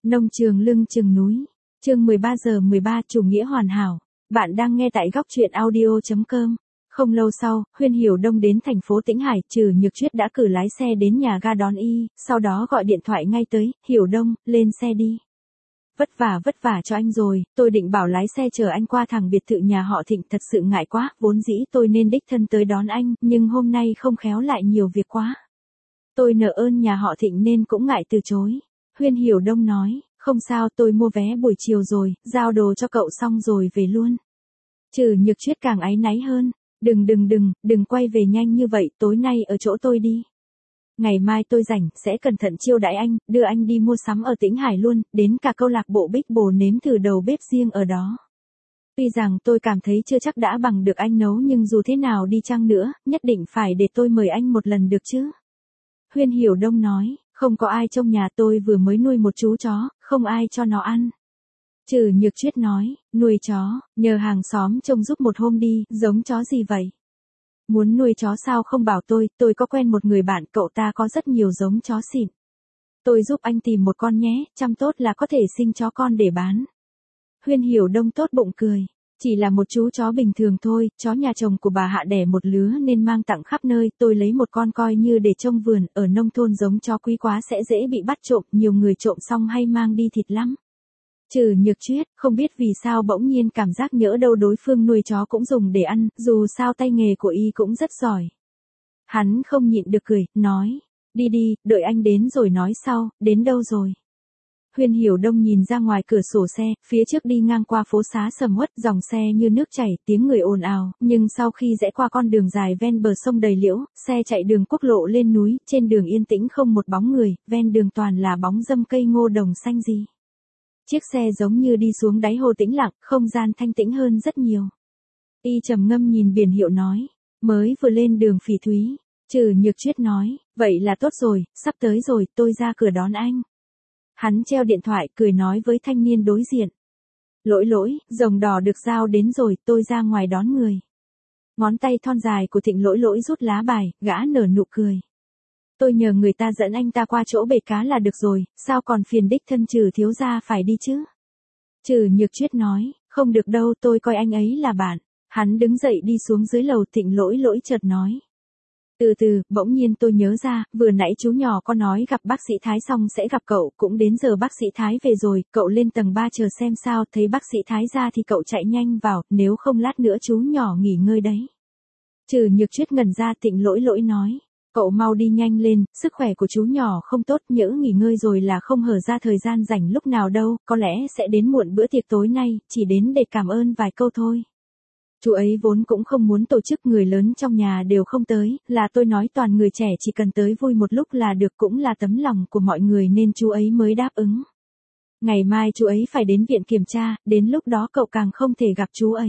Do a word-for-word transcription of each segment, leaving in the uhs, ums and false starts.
Nông trường lưng chừng núi. Chương mười ba giờ mười ba chủ nghĩa hoàn hảo. Bạn đang nghe tại góc truyện audio chấm com. Không lâu sau, Huyên Hiểu Đông đến thành phố Tĩnh Hải, Trừ Nhược Chuyết đã cử lái xe đến nhà ga đón y, sau đó gọi điện thoại ngay tới, Hiểu Đông, lên xe đi. Vất vả vất vả cho anh rồi, tôi định bảo lái xe chờ anh qua thẳng biệt thự nhà họ Thịnh, thật sự ngại quá, vốn dĩ tôi nên đích thân tới đón anh, nhưng hôm nay không khéo lại nhiều việc quá. Tôi nợ ơn nhà họ Thịnh nên cũng ngại từ chối. Huyên Hiểu Đông nói, không sao, tôi mua vé buổi chiều rồi, giao đồ cho cậu xong rồi về luôn. Trừ Nhược Chuyết càng áy náy hơn, đừng đừng đừng, đừng quay về nhanh như vậy, tối nay ở chỗ tôi đi. Ngày mai tôi rảnh, sẽ cẩn thận chiêu đãi anh, đưa anh đi mua sắm ở Tĩnh Hải luôn, đến cả câu lạc bộ Bích Bồ nếm thử đầu bếp riêng ở đó. Tuy rằng tôi cảm thấy chưa chắc đã bằng được anh nấu, nhưng dù thế nào đi chăng nữa, nhất định phải để tôi mời anh một lần được chứ. Huyên Hiểu Đông nói, không có ai trong nhà, tôi vừa mới nuôi một chú chó, không ai cho nó ăn. Trừ Nhược Chuyết nói, nuôi chó, nhờ hàng xóm trông giúp một hôm đi, giống chó gì vậy? Muốn nuôi chó sao không bảo tôi, tôi có quen một người bạn, cậu ta có rất nhiều giống chó xịn. Tôi giúp anh tìm một con nhé, chăm tốt là có thể sinh chó con để bán. Huyên Hiểu Đông tốt bụng cười, chỉ là một chú chó bình thường thôi, chó nhà chồng của bà Hạ đẻ một lứa nên mang tặng khắp nơi, tôi lấy một con coi như để trông vườn, ở nông thôn giống chó quý quá sẽ dễ bị bắt trộm, nhiều người trộm xong hay mang đi thịt lắm. Trừ Nhược Chuyết, không biết vì sao bỗng nhiên cảm giác nhỡ đâu đối phương nuôi chó cũng dùng để ăn, dù sao tay nghề của y cũng rất giỏi. Hắn không nhịn được cười, nói, đi đi, đợi anh đến rồi nói sau, đến đâu rồi? Huyên Hiểu Đông nhìn ra ngoài cửa sổ xe, phía trước đi ngang qua phố xá sầm uất, dòng xe như nước chảy, tiếng người ồn ào, nhưng sau khi rẽ qua con đường dài ven bờ sông đầy liễu, xe chạy đường quốc lộ lên núi, trên đường yên tĩnh không một bóng người, ven đường toàn là bóng râm cây ngô đồng xanh gì. Chiếc xe giống như đi xuống đáy hồ tĩnh lặng, không gian thanh tĩnh hơn rất nhiều. Y trầm ngâm nhìn biển hiệu nói, mới vừa lên đường Phỉ Thúy. Trừ Nhược Chuyết nói, vậy là tốt rồi, sắp tới rồi, tôi ra cửa đón anh. Hắn treo điện thoại, cười nói với thanh niên đối diện. Lỗi lỗi, rồng đỏ được giao đến rồi, tôi ra ngoài đón người. Ngón tay thon dài của Thịnh Lỗi Lỗi rút lá bài, gã nở nụ cười. Tôi nhờ người ta dẫn anh ta qua chỗ bể cá là được rồi, sao còn phiền đích thân Trừ thiếu gia phải đi chứ? Trừ Nhược Chuyết nói, không được đâu, tôi coi anh ấy là bạn. Hắn đứng dậy đi xuống dưới lầu, Thịnh Lỗi Lỗi chợt nói. Từ từ, bỗng nhiên tôi nhớ ra, vừa nãy chú nhỏ có nói gặp bác sĩ Thái xong sẽ gặp cậu, cũng đến giờ bác sĩ Thái về rồi, cậu lên tầng ba chờ xem sao, thấy bác sĩ Thái ra thì cậu chạy nhanh vào, nếu không lát nữa chú nhỏ nghỉ ngơi đấy. Trừ Nhược Chuyết ngẩn ra, Thịnh Lỗi Lỗi nói. Cậu mau đi nhanh lên, sức khỏe của chú nhỏ không tốt, nhỡ nghỉ ngơi rồi là không hở ra thời gian rảnh lúc nào đâu, có lẽ sẽ đến muộn bữa tiệc tối nay, chỉ đến để cảm ơn vài câu thôi. Chú ấy vốn cũng không muốn tổ chức, người lớn trong nhà đều không tới, là tôi nói toàn người trẻ chỉ cần tới vui một lúc là được, cũng là tấm lòng của mọi người nên chú ấy mới đáp ứng. Ngày mai chú ấy phải đến viện kiểm tra, đến lúc đó cậu càng không thể gặp chú ấy.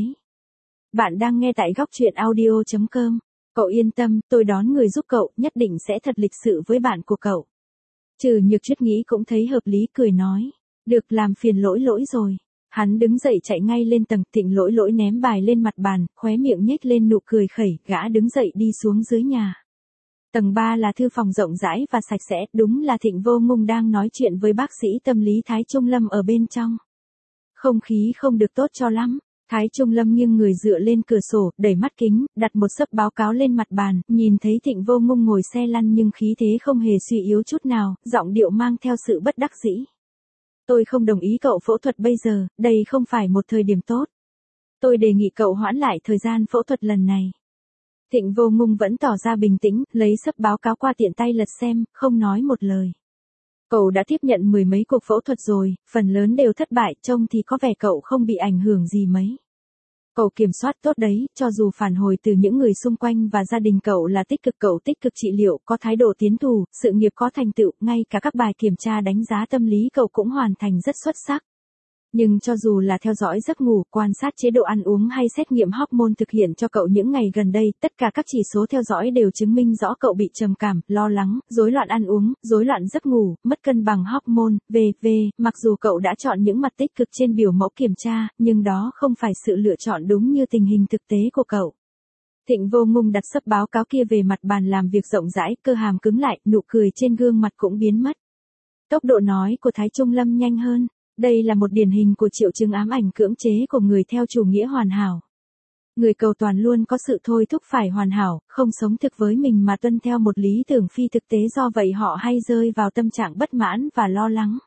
Bạn đang nghe tại góc truyện audio chấm com. Cậu yên tâm, tôi đón người giúp cậu, nhất định sẽ thật lịch sự với bạn của cậu. Trừ Nhược Chuyết nghĩ cũng thấy hợp lý, cười nói. Được, làm phiền Lỗi Lỗi rồi. Hắn đứng dậy chạy ngay lên tầng, Thịnh Lỗi Lỗi ném bài lên mặt bàn, khóe miệng nhếch lên nụ cười khẩy, gã đứng dậy đi xuống dưới nhà. Tầng ba là thư phòng rộng rãi và sạch sẽ, đúng là Thịnh Vô Ngung đang nói chuyện với bác sĩ tâm lý Thái Trung Lâm ở bên trong. Không khí không được tốt cho lắm. Thái Trung Lâm nghiêng người dựa lên cửa sổ, đẩy mắt kính, đặt một xấp báo cáo lên mặt bàn, nhìn thấy Thịnh Vô Ngung ngồi xe lăn nhưng khí thế không hề suy yếu chút nào, giọng điệu mang theo sự bất đắc dĩ. Tôi không đồng ý cậu phẫu thuật bây giờ, đây không phải một thời điểm tốt. Tôi đề nghị cậu hoãn lại thời gian phẫu thuật lần này. Thịnh Vô Ngung vẫn tỏ ra bình tĩnh, lấy xấp báo cáo qua tiện tay lật xem, không nói một lời. Cậu đã tiếp nhận mười mấy cuộc phẫu thuật rồi, phần lớn đều thất bại, trông thì có vẻ cậu không bị ảnh hưởng gì mấy. Cậu kiểm soát tốt đấy, cho dù phản hồi từ những người xung quanh và gia đình cậu là tích cực, cậu tích cực trị liệu, có thái độ tiến thủ, sự nghiệp có thành tựu, ngay cả các bài kiểm tra đánh giá tâm lý cậu cũng hoàn thành rất xuất sắc. Nhưng cho dù là theo dõi giấc ngủ, quan sát chế độ ăn uống hay xét nghiệm hormone thực hiện cho cậu những ngày gần đây, tất cả các chỉ số theo dõi đều chứng minh rõ cậu bị trầm cảm, lo lắng, rối loạn ăn uống, rối loạn giấc ngủ, mất cân bằng hormone, vân vân. Mặc dù cậu đã chọn những mặt tích cực trên biểu mẫu kiểm tra, nhưng đó không phải sự lựa chọn đúng như tình hình thực tế của cậu. Thịnh Vô Ngung đặt xấp báo cáo kia về mặt bàn làm việc rộng rãi, cơ hàm cứng lại, nụ cười trên gương mặt cũng biến mất. Tốc độ nói của Thái Trung Lâm nhanh hơn. Đây là một điển hình của triệu chứng ám ảnh cưỡng chế của người theo chủ nghĩa hoàn hảo. Người cầu toàn luôn có sự thôi thúc phải hoàn hảo, không sống thực với mình mà tuân theo một lý tưởng phi thực tế, do vậy họ hay rơi vào tâm trạng bất mãn và lo lắng.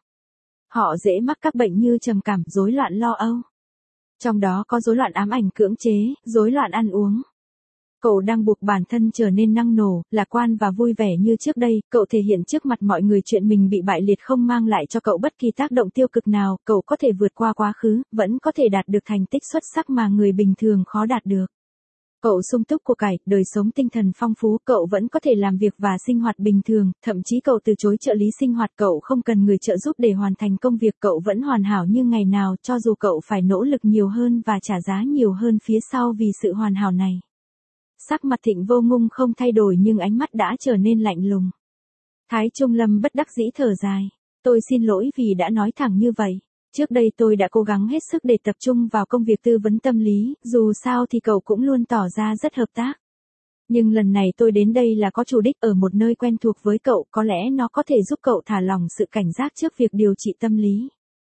Họ dễ mắc các bệnh như trầm cảm, rối loạn lo âu. Trong đó có rối loạn ám ảnh cưỡng chế, rối loạn ăn uống. Cậu đang buộc bản thân trở nên năng nổ, lạc quan và vui vẻ như trước đây, cậu thể hiện trước mặt mọi người chuyện mình bị bại liệt không mang lại cho cậu bất kỳ tác động tiêu cực nào, cậu có thể vượt qua quá khứ, vẫn có thể đạt được thành tích xuất sắc mà người bình thường khó đạt được. Cậu sung túc của cải, đời sống tinh thần phong phú, cậu vẫn có thể làm việc và sinh hoạt bình thường, thậm chí cậu từ chối trợ lý sinh hoạt, cậu không cần người trợ giúp để hoàn thành công việc, cậu vẫn hoàn hảo như ngày nào, cho dù cậu phải nỗ lực nhiều hơn và trả giá nhiều hơn phía sau vì sự hoàn hảo này. Sắc mặt Thịnh Vô Ngung không thay đổi nhưng ánh mắt đã trở nên lạnh lùng. Thái Trung Lâm bất đắc dĩ thở dài. Tôi xin lỗi vì đã nói thẳng như vậy. Trước đây tôi đã cố gắng hết sức để tập trung vào công việc tư vấn tâm lý, dù sao thì cậu cũng luôn tỏ ra rất hợp tác. Nhưng lần này tôi đến đây là có chủ đích, ở một nơi quen thuộc với cậu, có lẽ nó có thể giúp cậu thả lỏng sự cảnh giác trước việc điều trị tâm lý.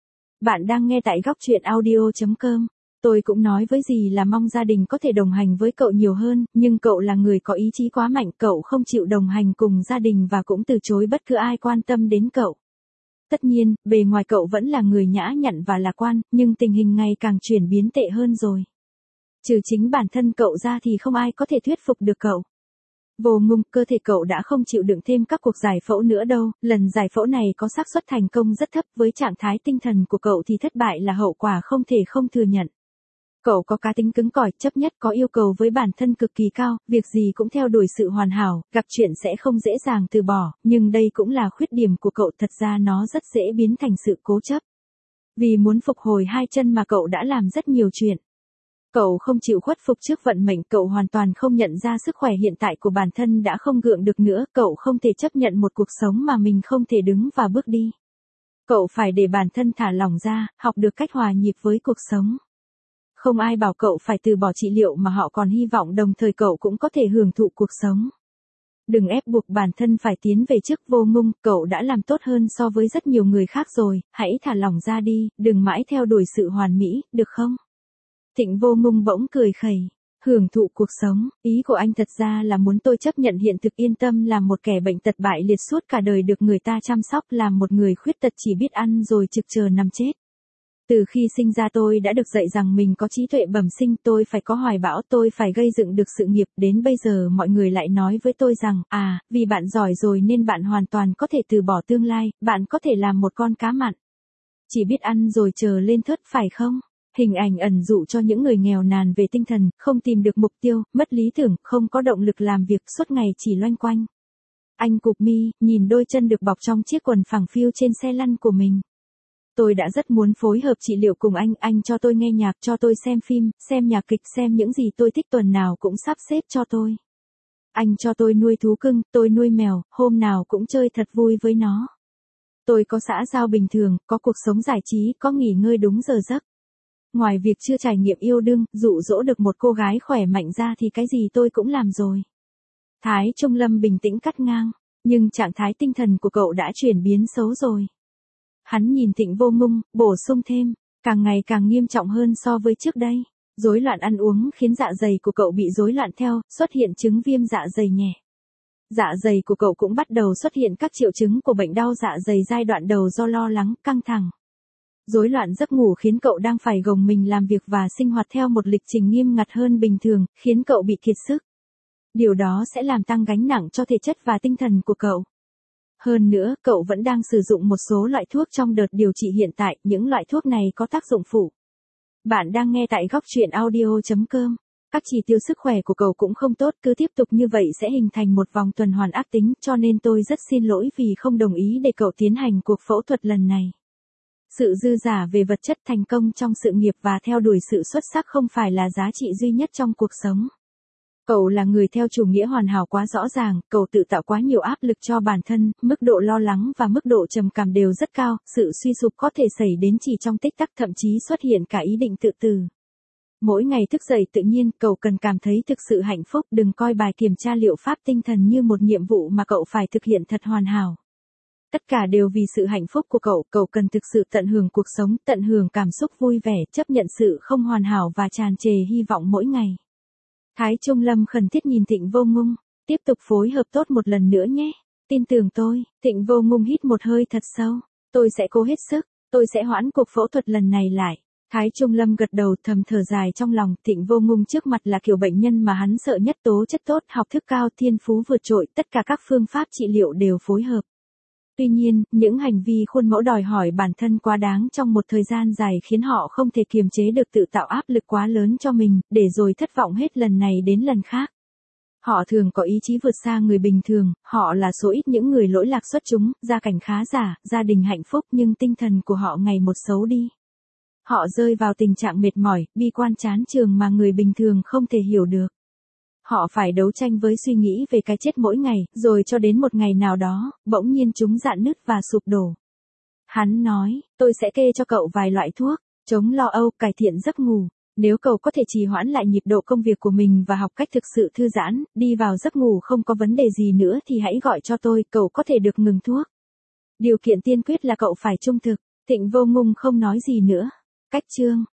Bạn đang nghe tại góc truyện audio chấm com. Tôi cũng nói với dì là mong gia đình có thể đồng hành với cậu nhiều hơn, nhưng cậu là người có ý chí quá mạnh, cậu không chịu đồng hành cùng gia đình và cũng từ chối bất cứ ai quan tâm đến cậu. Tất nhiên, bề ngoài cậu vẫn là người nhã nhặn và lạc quan, nhưng tình hình ngày càng chuyển biến tệ hơn rồi. Trừ chính bản thân cậu ra thì không ai có thể thuyết phục được cậu. Vô Ngung, cơ thể cậu đã không chịu đựng thêm các cuộc giải phẫu nữa đâu, lần giải phẫu này có xác suất thành công rất thấp, với trạng thái tinh thần của cậu thì thất bại là hậu quả không thể không thừa nhận. Cậu có cá tính cứng cỏi, chấp nhất, có yêu cầu với bản thân cực kỳ cao, việc gì cũng theo đuổi sự hoàn hảo, gặp chuyện sẽ không dễ dàng từ bỏ, nhưng đây cũng là khuyết điểm của cậu, thật ra nó rất dễ biến thành sự cố chấp. Vì muốn phục hồi hai chân mà cậu đã làm rất nhiều chuyện. Cậu không chịu khuất phục trước vận mệnh, cậu hoàn toàn không nhận ra sức khỏe hiện tại của bản thân đã không gượng được nữa, cậu không thể chấp nhận một cuộc sống mà mình không thể đứng và bước đi. Cậu phải để bản thân thả lỏng ra, học được cách hòa nhịp với cuộc sống. Không ai bảo cậu phải từ bỏ trị liệu mà họ còn hy vọng đồng thời cậu cũng có thể hưởng thụ cuộc sống. Đừng ép buộc bản thân phải tiến về trước. Vô Ngung, cậu đã làm tốt hơn so với rất nhiều người khác rồi, hãy thả lỏng ra đi, đừng mãi theo đuổi sự hoàn mỹ, được không? Thịnh Vô Ngung bỗng cười khẩy. Hưởng thụ cuộc sống, ý của anh thật ra là muốn tôi chấp nhận hiện thực, yên tâm làm một kẻ bệnh tật bại liệt suốt cả đời được người ta chăm sóc, làm một người khuyết tật chỉ biết ăn rồi trực chờ nằm chết. Từ khi sinh ra tôi đã được dạy rằng mình có trí tuệ bẩm sinh, tôi phải có hoài bão, tôi phải gây dựng được sự nghiệp, đến bây giờ mọi người lại nói với tôi rằng, à, vì bạn giỏi rồi nên bạn hoàn toàn có thể từ bỏ tương lai, bạn có thể làm một con cá mặn. Chỉ biết ăn rồi chờ lên thớt, phải không? Hình ảnh ẩn dụ cho những người nghèo nàn về tinh thần, không tìm được mục tiêu, mất lý tưởng, không có động lực làm việc, suốt ngày chỉ loanh quanh. Anh cụp mi, nhìn đôi chân được bọc trong chiếc quần phẳng phiu trên xe lăn của mình. Tôi đã rất muốn phối hợp trị liệu cùng anh, anh cho tôi nghe nhạc, cho tôi xem phim, xem nhạc kịch, xem những gì tôi thích, tuần nào cũng sắp xếp cho tôi. Anh cho tôi nuôi thú cưng, tôi nuôi mèo, hôm nào cũng chơi thật vui với nó. Tôi có xã giao bình thường, có cuộc sống giải trí, có nghỉ ngơi đúng giờ giấc. Ngoài việc chưa trải nghiệm yêu đương, dụ dỗ được một cô gái khỏe mạnh ra thì cái gì tôi cũng làm rồi. Thái Trung Lâm bình tĩnh cắt ngang, nhưng trạng thái tinh thần của cậu đã chuyển biến xấu rồi. Hắn nhìn Thịnh Vô Ngung, bổ sung thêm, càng ngày càng nghiêm trọng hơn so với trước đây. Rối loạn ăn uống khiến dạ dày của cậu bị rối loạn theo, xuất hiện chứng viêm dạ dày nhẹ. Dạ dày của cậu cũng bắt đầu xuất hiện các triệu chứng của bệnh đau dạ dày giai đoạn đầu do lo lắng, căng thẳng. Rối loạn giấc ngủ khiến cậu đang phải gồng mình làm việc và sinh hoạt theo một lịch trình nghiêm ngặt hơn bình thường, khiến cậu bị kiệt sức. Điều đó sẽ làm tăng gánh nặng cho thể chất và tinh thần của cậu. Hơn nữa, cậu vẫn đang sử dụng một số loại thuốc trong đợt điều trị hiện tại, những loại thuốc này có tác dụng phụ. Bạn đang nghe tại góc truyện audio chấm com. Các chỉ tiêu sức khỏe của cậu cũng không tốt, cứ tiếp tục như vậy sẽ hình thành một vòng tuần hoàn ác tính, cho nên tôi rất xin lỗi vì không đồng ý để cậu tiến hành cuộc phẫu thuật lần này. Sự dư giả về vật chất, thành công trong sự nghiệp và theo đuổi sự xuất sắc không phải là giá trị duy nhất trong cuộc sống. Cậu là người theo chủ nghĩa hoàn hảo quá rõ ràng, cậu tự tạo quá nhiều áp lực cho bản thân, mức độ lo lắng và mức độ trầm cảm đều rất cao, sự suy sụp có thể xảy đến chỉ trong tích tắc, thậm chí xuất hiện cả ý định tự tử. Mỗi ngày thức dậy tự nhiên, cậu cần cảm thấy thực sự hạnh phúc, đừng coi bài kiểm tra liệu pháp tinh thần như một nhiệm vụ mà cậu phải thực hiện thật hoàn hảo. Tất cả đều vì sự hạnh phúc của cậu, cậu cần thực sự tận hưởng cuộc sống, tận hưởng cảm xúc vui vẻ, chấp nhận sự không hoàn hảo và tràn trề hy vọng mỗi ngày. Thái Trung Lâm khẩn thiết nhìn Thịnh Vô Ngung, tiếp tục phối hợp tốt một lần nữa nhé. Tin tưởng tôi. Thịnh Vô Ngung hít một hơi thật sâu. Tôi sẽ cố hết sức, tôi sẽ hoãn cuộc phẫu thuật lần này lại. Thái Trung Lâm gật đầu thầm thở dài trong lòng. Thịnh Vô Ngung trước mặt là kiểu bệnh nhân mà hắn sợ nhất, tố chất tốt, học thức cao, thiên phú vượt trội, tất cả các phương pháp trị liệu đều phối hợp. Tuy nhiên, những hành vi khuôn mẫu đòi hỏi bản thân quá đáng trong một thời gian dài khiến họ không thể kiềm chế được, tự tạo áp lực quá lớn cho mình, để rồi thất vọng hết lần này đến lần khác. Họ thường có ý chí vượt xa người bình thường, họ là số ít những người lỗi lạc xuất chúng, gia cảnh khá giả, gia đình hạnh phúc nhưng tinh thần của họ ngày một xấu đi. Họ rơi vào tình trạng mệt mỏi, bi quan chán chường mà người bình thường không thể hiểu được. Họ phải đấu tranh với suy nghĩ về cái chết mỗi ngày, rồi cho đến một ngày nào đó, bỗng nhiên chúng rạn nứt và sụp đổ. Hắn nói, tôi sẽ kê cho cậu vài loại thuốc, chống lo âu, cải thiện giấc ngủ. Nếu cậu có thể trì hoãn lại nhịp độ công việc của mình và học cách thực sự thư giãn, đi vào giấc ngủ không có vấn đề gì nữa thì hãy gọi cho tôi, cậu có thể được ngừng thuốc. Điều kiện tiên quyết là cậu phải trung thực. Thịnh Vô Ngung không nói gì nữa. Cách chương